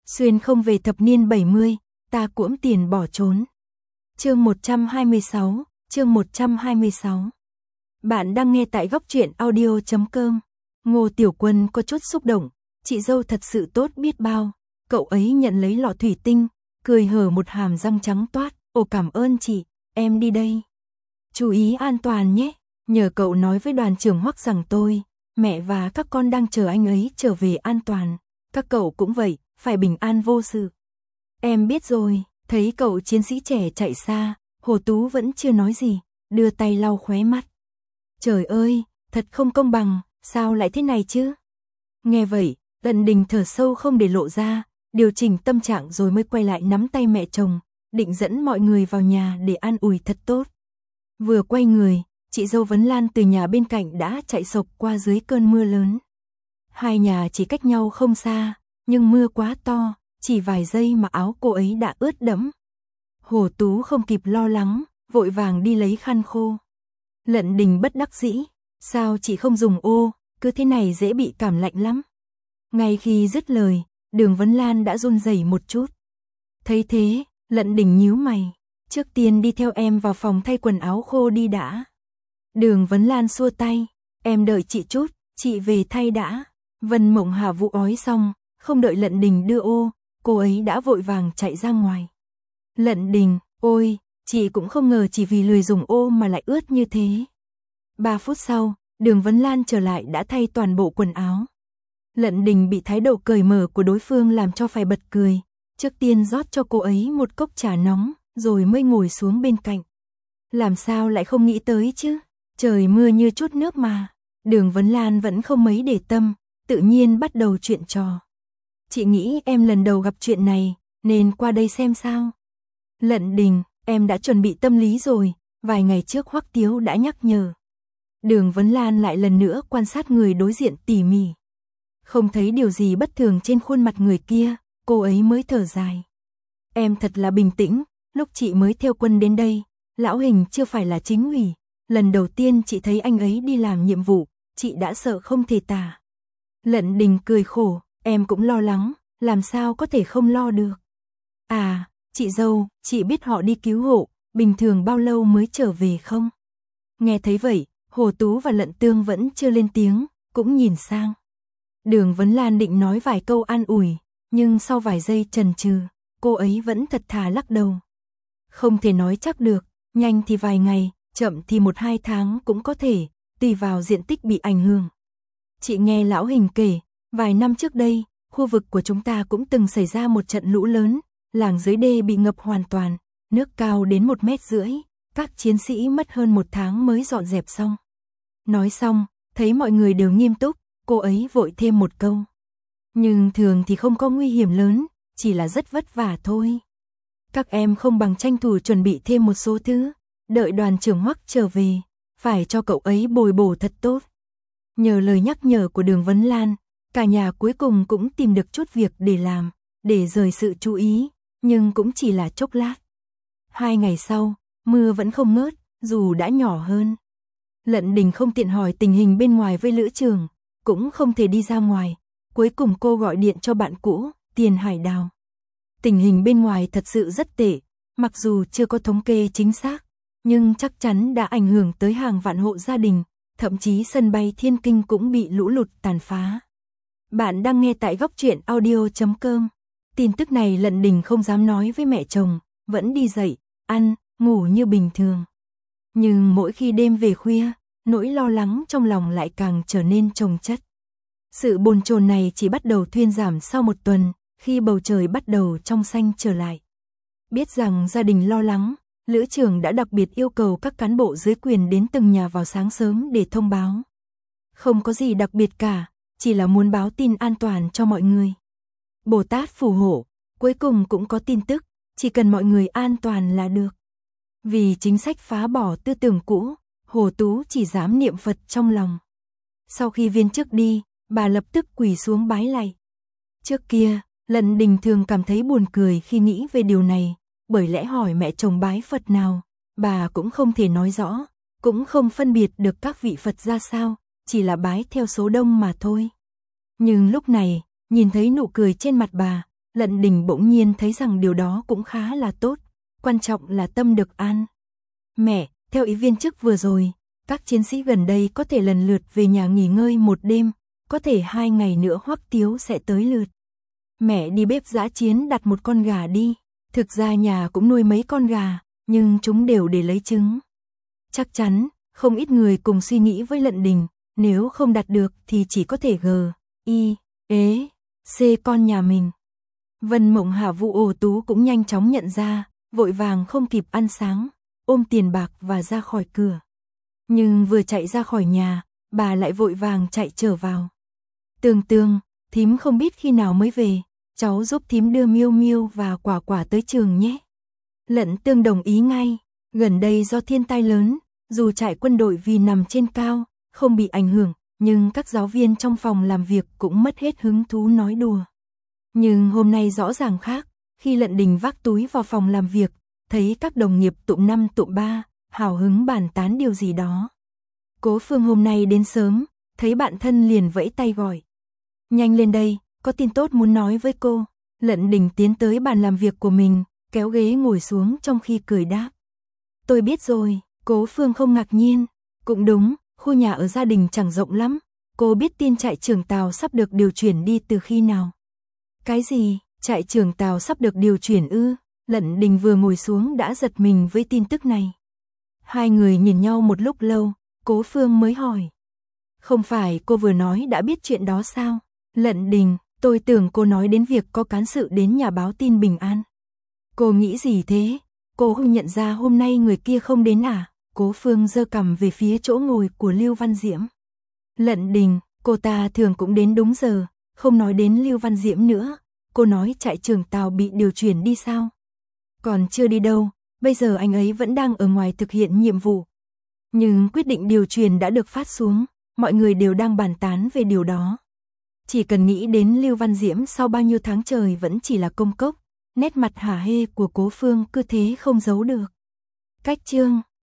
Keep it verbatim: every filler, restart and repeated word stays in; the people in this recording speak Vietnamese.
Xuyên không về thập niên bảy mươi, ta cuỗm tiền bỏ trốn. Chương một trăm hai mươi sáu, chương một trăm hai mươi sáu. Bạn đang nghe tại góc truyện audio chấm com. Ngô Tiểu Quân có chút xúc động, chị dâu thật sự tốt biết bao. Cậu ấy nhận lấy lọ thủy tinh, cười hở một hàm răng trắng toát. Ồ cảm ơn chị, em đi đây. Chú ý an toàn nhé, nhờ cậu nói với đoàn trưởng Hoắc rằng tôi, mẹ và các con đang chờ anh ấy trở về an toàn. Các cậu cũng vậy, phải bình an vô sự. Em biết rồi. Thấy cậu chiến sĩ trẻ chạy xa, Hồ Tú vẫn chưa nói gì, đưa tay lau khóe mắt. Trời ơi, thật không công bằng, sao lại thế này chứ? Nghe vậy, Lận Đình thở sâu không để lộ ra, điều chỉnh tâm trạng rồi mới quay lại nắm tay mẹ chồng, định dẫn mọi người vào nhà để an ủi thật tốt. Vừa quay người, chị dâu Vấn Lan từ nhà bên cạnh đã chạy sộc qua dưới cơn mưa lớn. Hai nhà chỉ cách nhau không xa, nhưng mưa quá to. Chỉ vài giây mà áo cô ấy đã ướt đẫm. Hồ Tú không kịp lo lắng, vội vàng đi lấy khăn khô. Lận Đình bất đắc dĩ, sao chị không dùng ô, cứ thế này dễ bị cảm lạnh lắm. Ngay khi dứt lời, Đường Vấn Lan đã run rẩy một chút. Thấy thế, Lận Đình nhíu mày, trước tiên đi theo em vào phòng thay quần áo khô đi đã. Đường Vấn Lan xua tay, em đợi chị chút, chị về thay đã. Vân Mộng Hà vụ ói xong, không đợi Lận Đình đưa ô, cô ấy đã vội vàng chạy ra ngoài. Lận Đình, ôi, chị cũng không ngờ chỉ vì lười dùng ô mà lại ướt như thế. Ba phút sau, Đường Vấn Lan trở lại đã thay toàn bộ quần áo. Lận Đình bị thái độ cởi mở của đối phương làm cho phải bật cười. Trước tiên rót cho cô ấy một cốc trà nóng, rồi mới ngồi xuống bên cạnh. Làm sao lại không nghĩ tới chứ? Trời mưa như chút nước mà. Đường Vấn Lan vẫn không mấy để tâm, tự nhiên bắt đầu chuyện trò. Chị nghĩ em lần đầu gặp chuyện này, nên qua đây xem sao. Lận Đình, em đã chuẩn bị tâm lý rồi, vài ngày trước Hoắc Tiếu đã nhắc nhở. Đường Vấn Lan lại lần nữa quan sát người đối diện tỉ mỉ. Không thấy điều gì bất thường trên khuôn mặt người kia, cô ấy mới thở dài. Em thật là bình tĩnh, lúc chị mới theo quân đến đây, Lão Hình chưa phải là chính ủy. Lần đầu tiên chị thấy anh ấy đi làm nhiệm vụ, chị đã sợ không thể tả. Lận Đình cười khổ. Em cũng lo lắng, làm sao có thể không lo được. À, chị dâu, chị biết họ đi cứu hộ, bình thường bao lâu mới trở về không? Nghe thấy vậy, Hồ Tú và Lận Tương vẫn chưa lên tiếng, cũng nhìn sang. Đường Vấn Lan định nói vài câu an ủi, nhưng sau vài giây chần chừ, cô ấy vẫn thật thà lắc đầu. Không thể nói chắc được, nhanh thì vài ngày, chậm thì một hai tháng cũng có thể, tùy vào diện tích bị ảnh hưởng. Chị nghe Lão Hình kể, vài năm trước đây, khu vực của chúng ta cũng từng xảy ra một trận lũ lớn, làng dưới đê bị ngập hoàn toàn, nước cao đến một mét rưỡi, các chiến sĩ mất hơn một tháng mới dọn dẹp xong. Nói xong, thấy mọi người đều nghiêm túc, cô ấy vội thêm một câu. Nhưng thường thì không có nguy hiểm lớn, chỉ là rất vất vả thôi. Các em không bằng tranh thủ chuẩn bị thêm một số thứ, đợi đoàn trưởng Hoắc trở về, phải cho cậu ấy bồi bổ thật tốt. Nhờ lời nhắc nhở của Đường Vấn Lan, cả nhà cuối cùng cũng tìm được chút việc để làm, để rời sự chú ý, nhưng cũng chỉ là chốc lát. Hai ngày sau, mưa vẫn không ngớt, dù đã nhỏ hơn. Lận Đình không tiện hỏi tình hình bên ngoài với Lữ Trường, cũng không thể đi ra ngoài. Cuối cùng cô gọi điện cho bạn cũ, Tiền Hải Đào. Tình hình bên ngoài thật sự rất tệ, mặc dù chưa có thống kê chính xác, nhưng chắc chắn đã ảnh hưởng tới hàng vạn hộ gia đình, thậm chí sân bay Thiên Kinh cũng bị lũ lụt tàn phá. Bạn đang nghe tại góc truyện audio chấm com. Tin tức này Lận Đình không dám nói với mẹ chồng, vẫn đi dậy, ăn, ngủ như bình thường. Nhưng mỗi khi đêm về khuya, nỗi lo lắng trong lòng lại càng trở nên chồng chất. Sự bồn chồn này chỉ bắt đầu thuyên giảm sau một tuần, khi bầu trời bắt đầu trong xanh trở lại. Biết rằng gia đình lo lắng, Lữ Trường đã đặc biệt yêu cầu các cán bộ dưới quyền đến từng nhà vào sáng sớm để thông báo. Không có gì đặc biệt cả, chỉ là muốn báo tin an toàn cho mọi người. Bồ Tát phù hộ, cuối cùng cũng có tin tức, chỉ cần mọi người an toàn là được. Vì chính sách phá bỏ tư tưởng cũ, Hồ Tú chỉ dám niệm Phật trong lòng. Sau khi viên chức đi, bà lập tức quỳ xuống bái lạy. Trước kia, Lận Đình thường cảm thấy buồn cười khi nghĩ về điều này, bởi lẽ hỏi mẹ chồng bái Phật nào, bà cũng không thể nói rõ, cũng không phân biệt được các vị Phật ra sao, chỉ là bái theo số đông mà thôi. Nhưng lúc này, nhìn thấy nụ cười trên mặt bà, Lận Đình bỗng nhiên thấy rằng điều đó cũng khá là tốt, quan trọng là tâm được an. Mẹ, theo ý viên chức vừa rồi, các chiến sĩ gần đây có thể lần lượt về nhà nghỉ ngơi một đêm, có thể hai ngày nữa Hoắc Tiếu sẽ tới lượt. Mẹ đi bếp dã chiến đặt một con gà đi, thực ra nhà cũng nuôi mấy con gà, nhưng chúng đều để lấy trứng. Chắc chắn, không ít người cùng suy nghĩ với Lận Đình, nếu không đặt được thì chỉ có thể g, i, ế, c con nhà mình. Vân Mộng Hạ Vũ Ổ Tú cũng nhanh chóng nhận ra, vội vàng không kịp ăn sáng, ôm tiền bạc và ra khỏi cửa. Nhưng vừa chạy ra khỏi nhà, bà lại vội vàng chạy trở vào. Tường Tường, thím không biết khi nào mới về, cháu giúp thím đưa Miêu Miêu và Quả Quả tới trường nhé. Lận Tương đồng ý ngay, gần đây do thiên tai lớn, dù trại quân đội vì nằm trên cao, không bị ảnh hưởng, nhưng các giáo viên trong phòng làm việc cũng mất hết hứng thú nói đùa. Nhưng hôm nay rõ ràng khác, khi Lận Đình vác túi vào phòng làm việc, thấy các đồng nghiệp tụm năm tụm ba, hào hứng bàn tán điều gì đó. Cố Phương hôm nay đến sớm, thấy bạn thân liền vẫy tay gọi. Nhanh lên đây, có tin tốt muốn nói với cô. Lận Đình tiến tới bàn làm việc của mình, kéo ghế ngồi xuống trong khi cười đáp. Tôi biết rồi, Cố Phương không ngạc nhiên. Cũng đúng, khu nhà ở gia đình chẳng rộng lắm. Cô biết tin trại trưởng Tào sắp được điều chuyển đi từ khi nào? Cái gì, trại trưởng Tào sắp được điều chuyển ư? Lận Đình vừa ngồi xuống đã giật mình với tin tức này. Hai người nhìn nhau một lúc lâu, Cố Phương mới hỏi. Không phải cô vừa nói đã biết chuyện đó sao? Lận Đình, tôi tưởng cô nói đến việc có cán sự đến nhà báo tin bình an. Cô nghĩ gì thế? Cô không nhận ra hôm nay người kia không đến à? Cố Phương giơ cằm về phía chỗ ngồi của Lưu Văn Diễm. Lận Đình, cô ta thường cũng đến đúng giờ, không nói đến Lưu Văn Diễm nữa. Cô nói trại trưởng Tào bị điều chuyển đi sao? Còn chưa đi đâu, bây giờ anh ấy vẫn đang ở ngoài thực hiện nhiệm vụ. Nhưng quyết định điều chuyển đã được phát xuống, mọi người đều đang bàn tán về điều đó. Chỉ cần nghĩ đến Lưu Văn Diễm sau bao nhiêu tháng trời vẫn chỉ là công cốc, nét mặt hả hê của Cố Phương cứ thế không giấu được. Cách chương